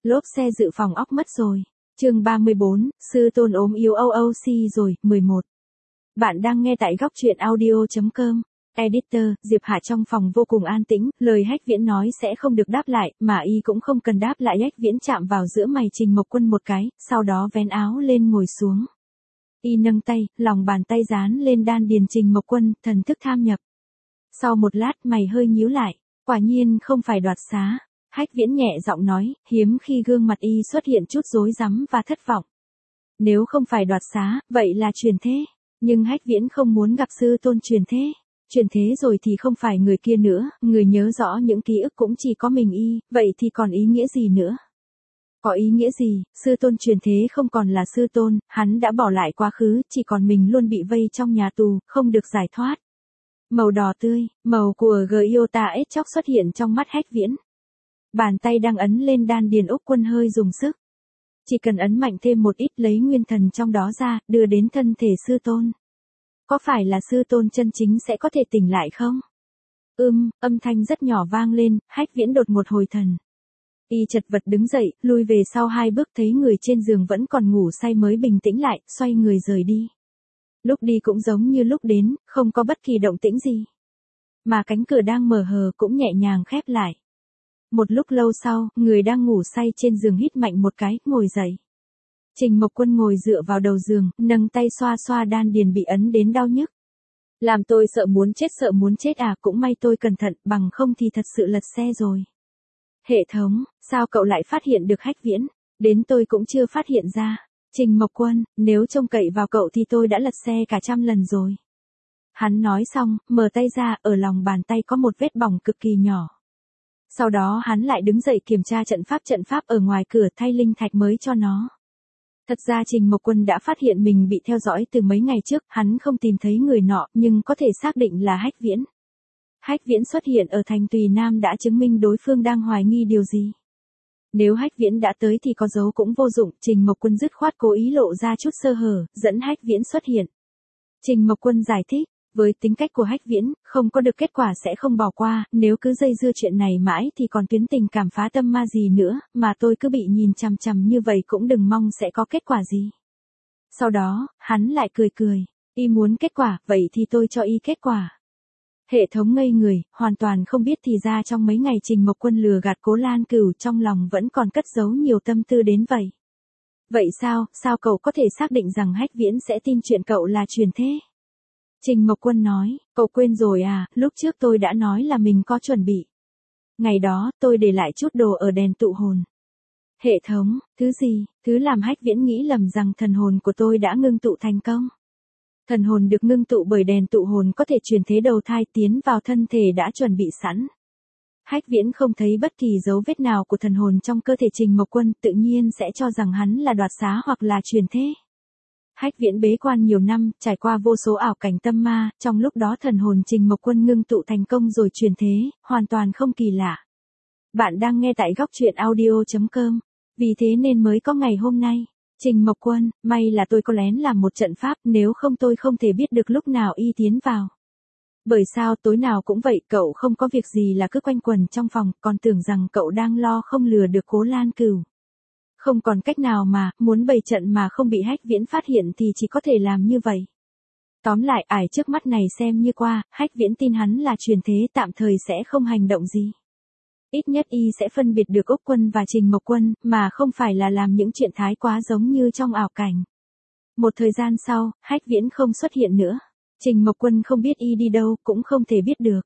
Lốp xe dự phòng óc mất rồi. Chương 34, sư tôn ốm yếu OOC rồi, 11. Bạn đang nghe tại góc truyện audio.com. Editor, Diệp Hạ trong phòng vô cùng an tĩnh, lời Hách Viễn nói sẽ không được đáp lại, mà y cũng không cần đáp lại. Hách Viễn chạm vào giữa mày Trình Mộc Quân một cái, sau đó vén áo lên ngồi xuống. Y nâng tay, lòng bàn tay dán lên đan điền Trình Mộc Quân, thần thức tham nhập. Sau một lát mày hơi nhíu lại, quả nhiên không phải đoạt xá. Hách Viễn nhẹ giọng nói, hiếm khi gương mặt y xuất hiện chút rối rắm và thất vọng. Nếu không phải đoạt xá, vậy là truyền thế. Nhưng Hách Viễn không muốn gặp sư tôn truyền thế. Truyền thế rồi thì không phải người kia nữa, người nhớ rõ những ký ức cũng chỉ có mình y, vậy thì còn ý nghĩa gì nữa? Có ý nghĩa gì, sư tôn truyền thế không còn là sư tôn, hắn đã bỏ lại quá khứ, chỉ còn mình luôn bị vây trong nhà tù, không được giải thoát. Màu đỏ tươi, màu của Giota chóc xuất hiện trong mắt Hách Viễn. Bàn tay đang ấn lên đan điền Úc Quân hơi dùng sức. Chỉ cần ấn mạnh thêm một ít lấy nguyên thần trong đó ra, đưa đến thân thể sư tôn. Có phải là sư tôn chân chính sẽ có thể tỉnh lại không? Âm thanh rất nhỏ vang lên, Hách Viễn đột một hồi thần. Y chật vật đứng dậy, lui về sau 2 bước thấy người trên giường vẫn còn ngủ say mới bình tĩnh lại, xoay người rời đi. Lúc đi cũng giống như lúc đến, không có bất kỳ động tĩnh gì. Mà cánh cửa đang mở hờ cũng nhẹ nhàng khép lại. Một lúc lâu sau, người đang ngủ say trên giường hít mạnh một cái, ngồi dậy. Trình Mộc Quân ngồi dựa vào đầu giường, nâng tay xoa xoa đan điền bị ấn đến đau nhức. Làm tôi sợ muốn chết à, cũng may tôi cẩn thận, bằng không thì thật sự lật xe rồi. Hệ thống, sao cậu lại phát hiện được Hách Viễn? Đến tôi cũng chưa phát hiện ra. Trình Mộc Quân, nếu trông cậy vào cậu thì tôi đã lật xe cả 100 lần rồi. Hắn nói xong, mở tay ra, ở lòng bàn tay có một vết bỏng cực kỳ nhỏ. Sau đó hắn lại đứng dậy kiểm tra trận pháp ở ngoài cửa thay linh thạch mới cho nó. Thật ra Trình Mộc Quân đã phát hiện mình bị theo dõi từ mấy ngày trước, hắn không tìm thấy người nọ, nhưng có thể xác định là Hách Viễn. Hách Viễn xuất hiện ở thành Tùy Nam đã chứng minh đối phương đang hoài nghi điều gì. Nếu Hách Viễn đã tới thì có dấu cũng vô dụng, Trình Mộc Quân dứt khoát cố ý lộ ra chút sơ hở, dẫn Hách Viễn xuất hiện. Trình Mộc Quân giải thích, với tính cách của Hách Viễn, không có được kết quả sẽ không bỏ qua, nếu cứ dây dưa chuyện này mãi thì còn tuyến tình cảm phá tâm ma gì nữa, mà tôi cứ bị nhìn chằm chằm như vậy cũng đừng mong sẽ có kết quả gì. Sau đó, hắn lại cười, y muốn kết quả, vậy thì tôi cho y kết quả. Hệ thống ngây người, hoàn toàn không biết thì ra trong mấy ngày Trình Mộc Quân lừa gạt Cố Lan Cửu trong lòng vẫn còn cất giấu nhiều tâm tư đến vậy. Vậy sao cậu có thể xác định rằng Hách Viễn sẽ tin chuyện cậu là truyền thế? Trình Mộc Quân nói, cậu quên rồi à, lúc trước tôi đã nói là mình có chuẩn bị. Ngày đó, tôi để lại chút đồ ở đèn tụ hồn. Hệ thống, thứ gì, thứ làm Hách Viễn nghĩ lầm rằng thần hồn của tôi đã ngưng tụ thành công. Thần hồn được ngưng tụ bởi đèn tụ hồn có thể truyền thế đầu thai tiến vào thân thể đã chuẩn bị sẵn. Hách Viễn không thấy bất kỳ dấu vết nào của thần hồn trong cơ thể Trình Mộc Quân, tự nhiên sẽ cho rằng hắn là đoạt xá hoặc là truyền thế. Hách Viễn bế quan nhiều năm, trải qua vô số ảo cảnh tâm ma, trong lúc đó thần hồn Trình Mộc Quân ngưng tụ thành công rồi truyền thế, hoàn toàn không kỳ lạ. Bạn đang nghe tại góc truyện audio.com, vì thế nên mới có ngày hôm nay. Trình Mộc Quân, may là tôi có lén làm một trận pháp, nếu không tôi không thể biết được lúc nào y tiến vào. Bởi sao tối nào cũng vậy, cậu không có việc gì là cứ quanh quẩn trong phòng, còn tưởng rằng cậu đang lo không lừa được Cố Lan Cửu. Không còn cách nào mà, muốn bày trận mà không bị Hách Viễn phát hiện thì chỉ có thể làm như vậy. Tóm lại, ải trước mắt này xem như qua, Hách Viễn tin hắn là truyền thế, tạm thời sẽ không hành động gì. Ít nhất y sẽ phân biệt được Úc Quân và Trình Mộc Quân, mà không phải là làm những chuyện thái quá giống như trong ảo cảnh. Một thời gian sau, Hách Viễn không xuất hiện nữa. Trình Mộc Quân không biết y đi đâu, cũng không thể biết được.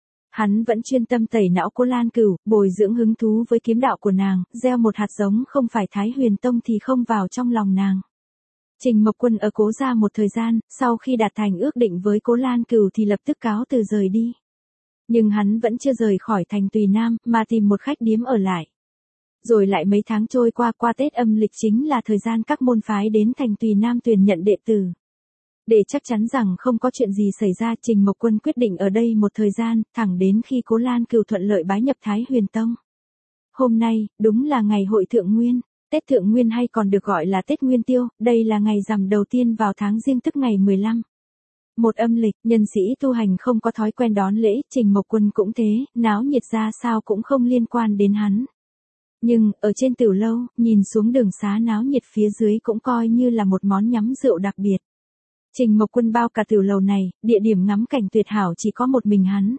Hắn vẫn chuyên tâm tẩy não Cố Lan Cửu, bồi dưỡng hứng thú với kiếm đạo của nàng, gieo một hạt giống không phải Thái Huyền Tông thì không vào trong lòng nàng. Trình Mộc Quân ở Cố gia một thời gian, sau khi đạt thành ước định với Cố Lan Cửu thì lập tức cáo từ rời đi. Nhưng hắn vẫn chưa rời khỏi thành Tùy Nam, mà tìm một khách điếm ở lại. Rồi lại mấy tháng trôi qua Tết âm lịch chính là thời gian các môn phái đến thành Tùy Nam tuyển nhận đệ tử. Để chắc chắn rằng không có chuyện gì xảy ra, Trình Mộc Quân quyết định ở đây một thời gian, thẳng đến khi Cố Lan Cửu thuận lợi bái nhập Thái Huyền Tông. Hôm nay, đúng là ngày hội Thượng Nguyên, Tết Thượng Nguyên hay còn được gọi là Tết Nguyên Tiêu, đây là ngày rằm đầu tiên vào tháng Giêng tức ngày 15. Một âm lịch, nhân sĩ tu hành không có thói quen đón lễ, Trình Mộc Quân cũng thế, náo nhiệt ra sao cũng không liên quan đến hắn. Nhưng, ở trên tiểu lâu, nhìn xuống đường xá náo nhiệt phía dưới cũng coi như là một món nhắm rượu đặc biệt. Trình Mộc Quân bao cả tiểu lầu này, địa điểm ngắm cảnh tuyệt hảo chỉ có một mình hắn.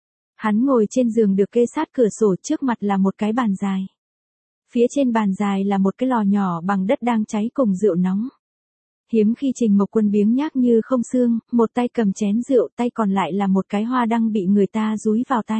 Hắn ngồi trên giường được kê sát cửa sổ, trước mặt là một cái bàn dài. Phía trên bàn dài là một cái lò nhỏ bằng đất đang cháy cùng rượu nóng. Hiếm khi Trình Mộc Quân biếng nhác như không xương, một tay cầm chén rượu, tay còn lại là một cái hoa đăng bị người ta dúi vào tay.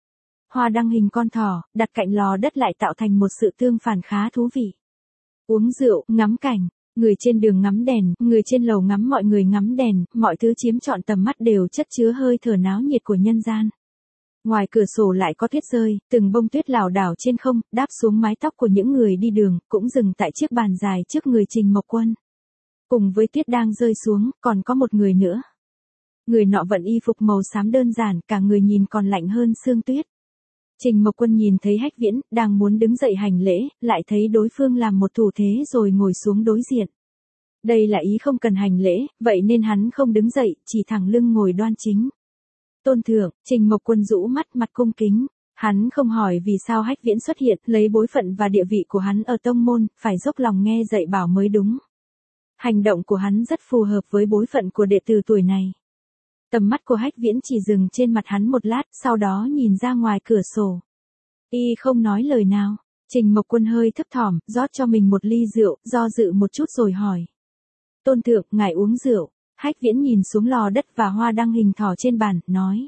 Hoa đăng hình con thỏ, đặt cạnh lò đất lại tạo thành một sự tương phản khá thú vị. Uống rượu, ngắm cảnh, người trên đường ngắm đèn, người trên lầu ngắm mọi người ngắm đèn, mọi thứ chiếm trọn tầm mắt đều chất chứa hơi thở náo nhiệt của nhân gian. Ngoài cửa sổ lại có tuyết rơi, từng bông tuyết lảo đảo trên không, đáp xuống mái tóc của những người đi đường, cũng dừng tại chiếc bàn dài trước người Trình Mộc Quân. Cùng với tuyết đang rơi xuống, còn có một người nữa. Người nọ vận y phục màu xám đơn giản, cả người nhìn còn lạnh hơn sương tuyết. Trình Mộc Quân nhìn thấy Hách Viễn, đang muốn đứng dậy hành lễ, lại thấy đối phương làm một thủ thế rồi ngồi xuống đối diện. Đây là ý không cần hành lễ, vậy nên hắn không đứng dậy, chỉ thẳng lưng ngồi đoan chính. Tôn thượng, Trình Mộc Quân rũ mắt, mặt cung kính. Hắn không hỏi vì sao Hách Viễn xuất hiện, lấy bối phận và địa vị của hắn ở tông môn, phải dốc lòng nghe dạy bảo mới đúng. Hành động của hắn rất phù hợp với bối phận của đệ tử tuổi này. Tầm mắt của Hách Viễn chỉ dừng trên mặt hắn một lát, sau đó nhìn ra ngoài cửa sổ. Y không nói lời nào. Trình Mộc Quân hơi thấp thỏm, rót cho mình một ly rượu, do dự một chút rồi hỏi. Tôn thượng, ngài uống rượu. Hách Viễn nhìn xuống lò đất và hoa đăng hình thỏ trên bàn, nói.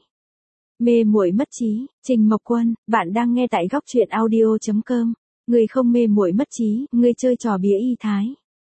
Mê muội mất trí, Trình Mộc Quân, bạn đang nghe tại góc truyện audio.com. Người không mê muội mất trí, người chơi trò bía y thái.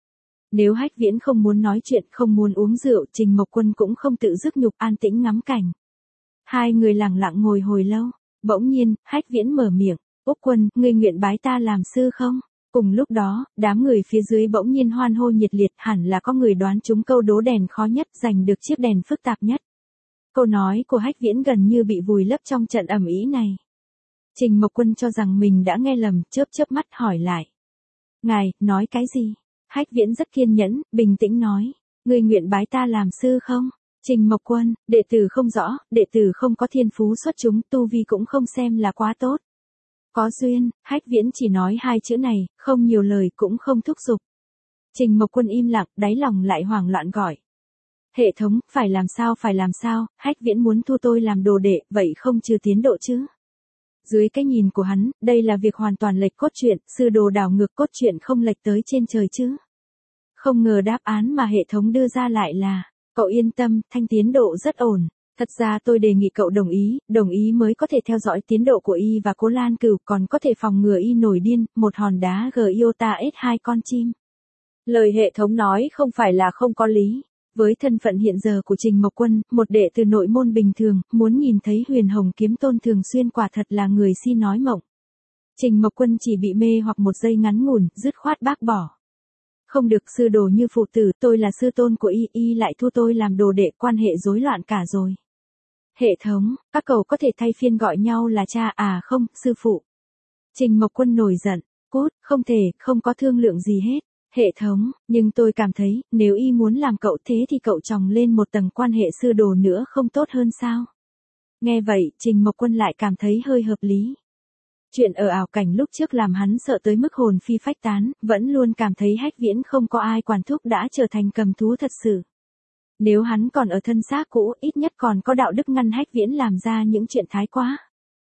Nếu Hách Viễn không muốn nói chuyện, không muốn uống rượu, Trình Mộc Quân cũng không tự dứt nhục, an tĩnh ngắm cảnh. Hai người lặng lặng ngồi hồi lâu, bỗng nhiên, Hách Viễn mở miệng, Úc Quân, ngươi nguyện bái ta làm sư không? Cùng lúc đó, đám người phía dưới bỗng nhiên hoan hô nhiệt liệt, hẳn là có người đoán trúng câu đố đèn khó nhất, giành được chiếc đèn phức tạp nhất. Câu nói của Hách Viễn gần như bị vùi lấp trong trận ầm ĩ này. Trình Mộc Quân cho rằng mình đã nghe lầm, chớp chớp mắt hỏi lại. Ngài, nói cái gì? Hách Viễn rất kiên nhẫn, bình tĩnh nói. Ngươi nguyện bái ta làm sư không? Trình Mộc Quân, đệ tử không rõ, đệ tử không có thiên phú xuất chúng, tu vi cũng không xem là quá tốt. Có duyên, Hách Viễn chỉ nói hai chữ này, không nhiều lời cũng không thúc giục. Trình Mộc Quân im lặng, đáy lòng lại hoảng loạn gọi. Hệ thống, phải làm sao, Hách Viễn muốn thu tôi làm đồ đệ, vậy không chưa tiến độ chứ? Dưới cái nhìn của hắn, đây là việc hoàn toàn lệch cốt truyện, sư đồ đảo ngược cốt truyện không lệch tới trên trời chứ. Không ngờ đáp án mà hệ thống đưa ra lại là, cậu yên tâm, thanh tiến độ rất ổn. Thật ra tôi đề nghị cậu đồng ý mới có thể theo dõi tiến độ của y và Cố Lan Cửu, còn có thể phòng ngừa y nổi điên, một hòn đá gờ iota s 2 con chim. Lời hệ thống nói không phải là không có lý. Với thân phận hiện giờ của Trình Mộc Quân, một đệ tử nội môn bình thường, muốn nhìn thấy Huyền Hồng Kiếm Tôn thường xuyên quả thật là người si nói mộng. Trình Mộc Quân chỉ bị mê hoặc một giây ngắn ngủn, dứt khoát bác bỏ. Không được, sư đồ như phụ tử, tôi là sư tôn của y lại thu tôi làm đồ đệ, quan hệ rối loạn cả rồi. Hệ thống, các cậu có thể thay phiên gọi nhau là cha à không, sư phụ. Trình Mộc Quân nổi giận, cút, không thể, không có thương lượng gì hết. Hệ thống, nhưng tôi cảm thấy, nếu y muốn làm cậu thế thì cậu chồng lên một tầng quan hệ sư đồ nữa không tốt hơn sao? Nghe vậy, Trình Mộc Quân lại cảm thấy hơi hợp lý. Chuyện ở ảo cảnh lúc trước làm hắn sợ tới mức hồn phi phách tán, vẫn luôn cảm thấy Hách Viễn không có ai quản thúc đã trở thành cầm thú thật sự. Nếu hắn còn ở thân xác cũ, ít nhất còn có đạo đức ngăn Hách Viễn làm ra những chuyện thái quá.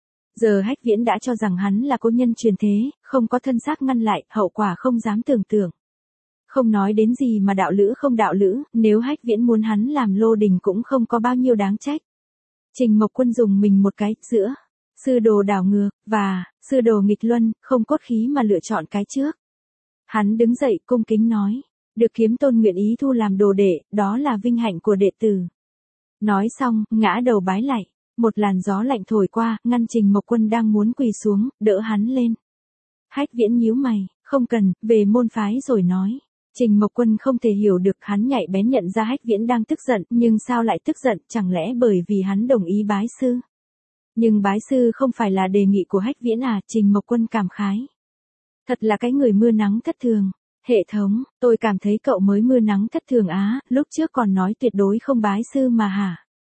Giờ Hách Viễn đã cho rằng hắn là cố nhân truyền thế, không có thân xác ngăn lại, hậu quả không dám tưởng tượng. Không nói đến gì mà đạo lữ không đạo lữ, nếu Hách Viễn muốn hắn làm lô đình cũng không có bao nhiêu đáng trách. Trình Mộc Quân dùng mình một cái, giữa sư đồ đảo ngược, và sư đồ nghịch luân, không cốt khí mà lựa chọn cái trước. Hắn đứng dậy cung kính nói, được Kiếm Tôn nguyện ý thu làm đồ đệ, đó là vinh hạnh của đệ tử. Nói xong, ngã đầu bái lạy, một làn gió lạnh thổi qua, ngăn Trình Mộc Quân đang muốn quỳ xuống, đỡ hắn lên. Hách Viễn nhíu mày, không cần, về môn phái rồi nói. Trình Mộc Quân không thể hiểu được, hắn nhạy bén nhận ra Hách Viễn đang tức giận, nhưng sao lại tức giận, chẳng lẽ bởi vì hắn đồng ý bái sư? Nhưng bái sư không phải là đề nghị của Hách Viễn à, Trình Mộc Quân cảm khái. Thật là cái người mưa nắng thất thường. Hệ thống, tôi cảm thấy cậu mới mưa nắng thất thường á, lúc trước còn nói tuyệt đối không bái sư mà hả?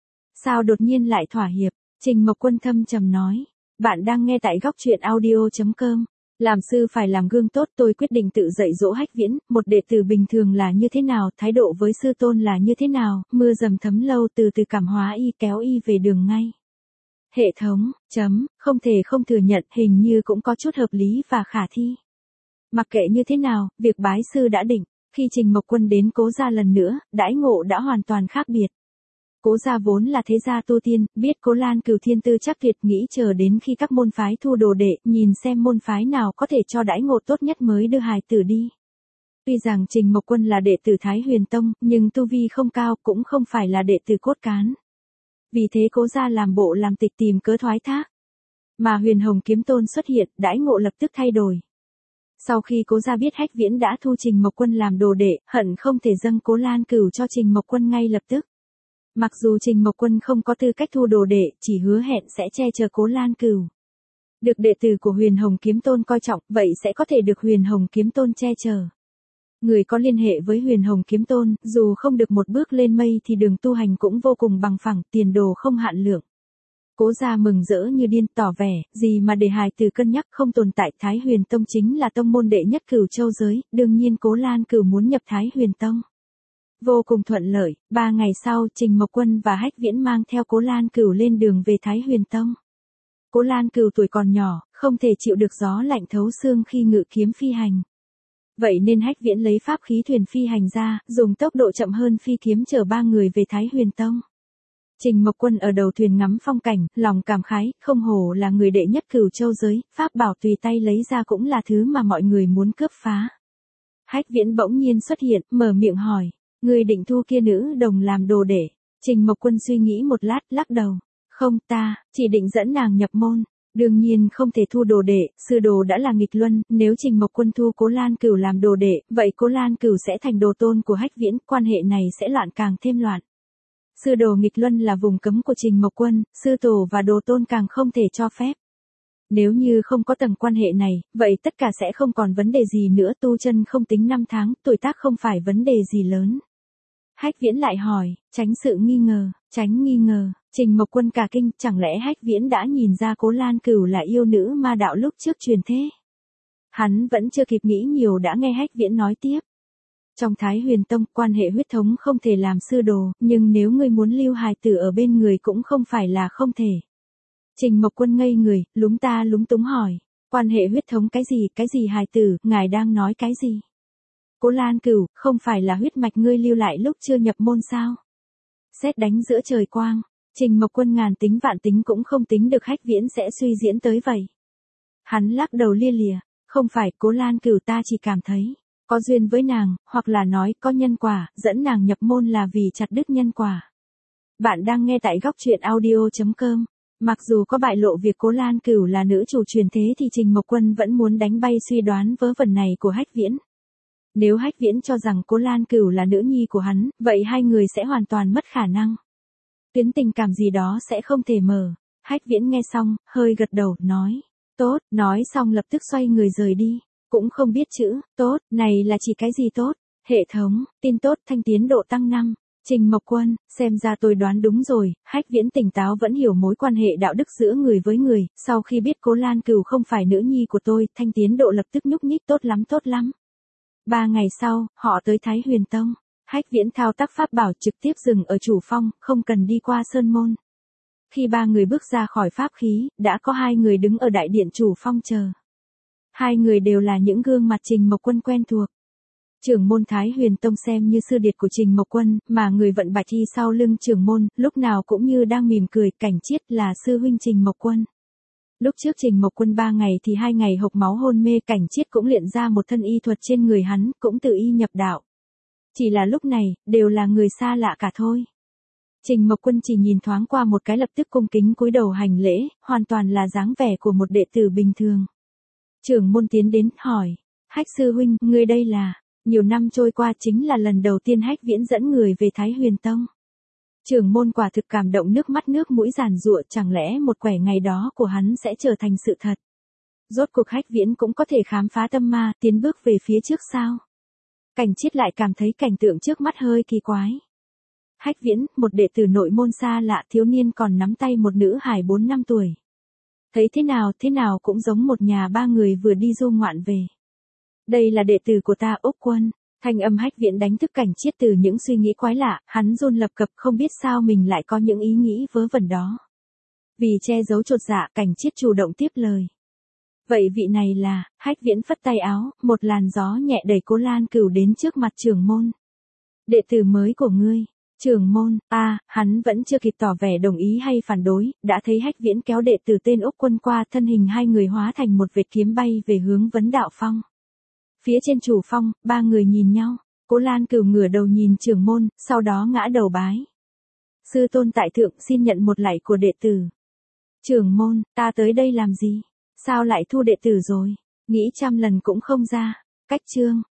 Sao đột nhiên lại thỏa hiệp? Trình Mộc Quân thâm trầm nói. Bạn đang nghe tại góc truyện audio.com. Làm sư phải làm gương tốt, tôi quyết định tự dạy dỗ Hách Viễn, một đệ tử bình thường là như thế nào, thái độ với sư tôn là như thế nào, mưa dầm thấm lâu từ từ cảm hóa y kéo y về đường ngay. Hệ thống, không thể không thừa nhận hình như cũng có chút hợp lý và khả thi. Mặc kệ như thế nào, việc bái sư đã định, khi Trình Mộc Quân đến Cố gia lần nữa, đãi ngộ đã hoàn toàn khác biệt. Cố gia vốn là thế gia tu tiên, biết Cố Lan Cửu thiên tư chắc tuyệt, nghĩ chờ đến khi các môn phái thu đồ đệ, nhìn xem môn phái nào có thể cho đãi ngộ tốt nhất mới đưa hài tử đi. Tuy rằng Trình Mộc Quân là đệ tử Thái Huyền Tông, nhưng tu vi không cao, cũng không phải là đệ tử cốt cán. Vì thế Cố gia làm bộ làm tịch tìm cớ thoái thác. Mà Huyền Hồng Kiếm Tôn xuất hiện, đãi ngộ lập tức thay đổi. Sau khi Cố gia biết Hách Viễn đã thu Trình Mộc Quân làm đồ đệ, hận không thể dâng Cố Lan Cửu cho Trình Mộc Quân ngay lập tức. Mặc dù Trình Mộc Quân không có tư cách thu đồ đệ, chỉ hứa hẹn sẽ che chở Cố Lan Cửu. Được đệ tử của Huyền Hồng Kiếm Tôn coi trọng, vậy sẽ có thể được Huyền Hồng Kiếm Tôn che chở. Người có liên hệ với Huyền Hồng Kiếm Tôn, dù không được một bước lên mây thì đường tu hành cũng vô cùng bằng phẳng, tiền đồ không hạn lượng. Cố gia mừng rỡ như điên, tỏ vẻ, gì mà để hài tử cân nhắc, không tồn tại. Thái Huyền Tông chính là tông môn đệ nhất Cửu Châu giới, đương nhiên Cố Lan Cửu muốn nhập Thái Huyền Tông. Vô cùng thuận lợi, 3 ngày sau, Trình Mộc Quân và Hách Viễn mang theo Cố Lan Cửu lên đường về Thái Huyền Tông. Cố Lan Cửu tuổi còn nhỏ, không thể chịu được gió lạnh thấu xương khi ngự kiếm phi hành. Vậy nên Hách Viễn lấy pháp khí thuyền phi hành ra, dùng tốc độ chậm hơn phi kiếm chở 3 người về Thái Huyền Tông. Trình Mộc Quân ở đầu thuyền ngắm phong cảnh, lòng cảm khái, không hổ là người đệ nhất Cửu Châu giới, pháp bảo tùy tay lấy ra cũng là thứ mà mọi người muốn cướp phá. Hách Viễn bỗng nhiên xuất hiện, mở miệng hỏi, người định thu kia nữ đồng làm đồ đệ. Trình Mộc Quân suy nghĩ một lát, lắc đầu, không, ta chỉ định dẫn nàng nhập môn. Đương nhiên không thể thu đồ đệ, sư đồ đã là nghịch luân, nếu Trình Mộc Quân thu Cố Lan Cửu làm đồ đệ, vậy Cố Lan Cửu sẽ thành đồ tôn của Hách Viễn, quan hệ này sẽ loạn càng thêm loạn. Sư đồ nghịch luân là vùng cấm của Trình Mộc Quân, sư tổ và đồ tôn càng không thể cho phép. Nếu như không có tầng quan hệ này, vậy tất cả sẽ không còn vấn đề gì nữa, tu chân không tính năm tháng, tuổi tác không phải vấn đề gì lớn. Hách Viễn lại hỏi, tránh sự nghi ngờ, Trình Mộc Quân cả kinh, chẳng lẽ Hách Viễn đã nhìn ra Cố Lan Cửu là yêu nữ ma đạo lúc trước truyền thế? Hắn vẫn chưa kịp nghĩ nhiều đã nghe Hách Viễn nói tiếp. Trong Thái Huyền Tông, quan hệ huyết thống không thể làm sư đồ, nhưng nếu ngươi muốn lưu hài tử ở bên người cũng không phải là không thể. Trình Mộc Quân ngây người, lúng túng hỏi, quan hệ huyết thống cái gì hài tử, ngài đang nói cái gì? Cố Lan Cửu, không phải là huyết mạch ngươi lưu lại lúc chưa nhập môn sao? Sét đánh giữa trời quang, Trình Mộc Quân ngàn tính vạn tính cũng không tính được Hách Viễn sẽ suy diễn tới vậy. Hắn lắc đầu lia lịa, không phải, Cố Lan Cửu ta chỉ cảm thấy có duyên với nàng, hoặc là nói có nhân quả, dẫn nàng nhập môn là vì chặt đứt nhân quả. Bạn đang nghe tại góc truyện audio.com. Mặc dù có bại lộ việc Cố Lan Cửu là nữ chủ truyền thế thì Trình Mộc Quân vẫn muốn đánh bay suy đoán vớ vẩn này của Hách Viễn. Nếu Hách Viễn cho rằng Cố Lan Cửu là nữ nhi của hắn, vậy hai người sẽ hoàn toàn mất khả năng. Tuyến tình cảm gì đó sẽ không thể mở. Hách Viễn nghe xong, hơi gật đầu, nói, tốt, nói xong lập tức xoay người rời đi. Cũng không biết chữ, tốt, này là chỉ cái gì tốt? Hệ thống, tin tốt, thanh tiến độ tăng 5. Trình Mộc Quân, xem ra tôi đoán đúng rồi, Hách Viễn tỉnh táo vẫn hiểu mối quan hệ đạo đức giữa người với người, sau khi biết Cố Lan Cửu không phải nữ nhi của tôi, thanh tiến độ lập tức nhúc nhích, tốt lắm. 3 ngày sau, họ tới Thái Huyền Tông. Hách Viễn thao tác pháp bảo trực tiếp dừng ở chủ phong, không cần đi qua sơn môn. Khi 3 người bước ra khỏi pháp khí, đã có 2 người đứng ở đại điện chủ phong chờ. 2 người đều là những gương mặt Trình Mộc Quân quen thuộc. Trưởng môn Thái Huyền Tông xem như sư điệt của Trình Mộc Quân, mà người vận bạch y sau lưng trưởng môn, lúc nào cũng như đang mỉm cười, Cảnh Chiết là sư huynh Trình Mộc Quân. Lúc trước Trình Mộc Quân 3 ngày thì 2 ngày hộc máu hôn mê, Cảnh Chiết cũng luyện ra một thân y thuật trên người hắn, cũng tự y nhập đạo. Chỉ là lúc này, đều là người xa lạ cả thôi. Trình Mộc Quân chỉ nhìn thoáng qua một cái lập tức cung kính cúi đầu hành lễ, hoàn toàn là dáng vẻ của một đệ tử bình thường. Trưởng môn tiến đến, hỏi, Hách sư huynh, ngươi đây là, nhiều năm trôi qua chính là lần đầu tiên Hách Viễn dẫn người về Thái Huyền Tông. Trưởng môn quả thực cảm động, nước mắt nước mũi giàn giụa, chẳng lẽ một quẻ ngày đó của hắn sẽ trở thành sự thật. Rốt cuộc Hách Viễn cũng có thể khám phá tâm ma, tiến bước về phía trước sao? Cảnh Chiết lại cảm thấy cảnh tượng trước mắt hơi kỳ quái. Hách Viễn, một đệ tử nội môn xa lạ, thiếu niên còn nắm tay một nữ hài 4 năm tuổi. Thấy thế nào cũng giống một nhà ba người vừa đi du ngoạn về. Đây là đệ tử của ta Úc Quân. Thanh âm Hách Viễn đánh thức Cảnh Chiết từ những suy nghĩ quái lạ, hắn run lập cập không biết sao mình lại có những ý nghĩ vớ vẩn đó. Vì che giấu chột dạ, Cảnh Chiết chủ động tiếp lời. Vậy vị này là, Hách Viễn phất tay áo, một làn gió nhẹ đẩy Cố Lan Cửu đến trước mặt trưởng môn. Đệ tử mới của ngươi. Trưởng môn, hắn vẫn chưa kịp tỏ vẻ đồng ý hay phản đối, đã thấy Hách Viễn kéo đệ tử tên Úc Quân qua, thân hình hai người hóa thành một vệt kiếm bay về hướng Vấn Đạo Phong. Phía trên chủ phong, ba người nhìn nhau, Cố Lan Cửu ngửa đầu nhìn trưởng môn, sau đó ngã đầu bái. Sư tôn tại thượng xin nhận một lạy của đệ tử. Trưởng môn, ta tới đây làm gì? Sao lại thu đệ tử rồi? Nghĩ trăm lần cũng không ra. Cách chương.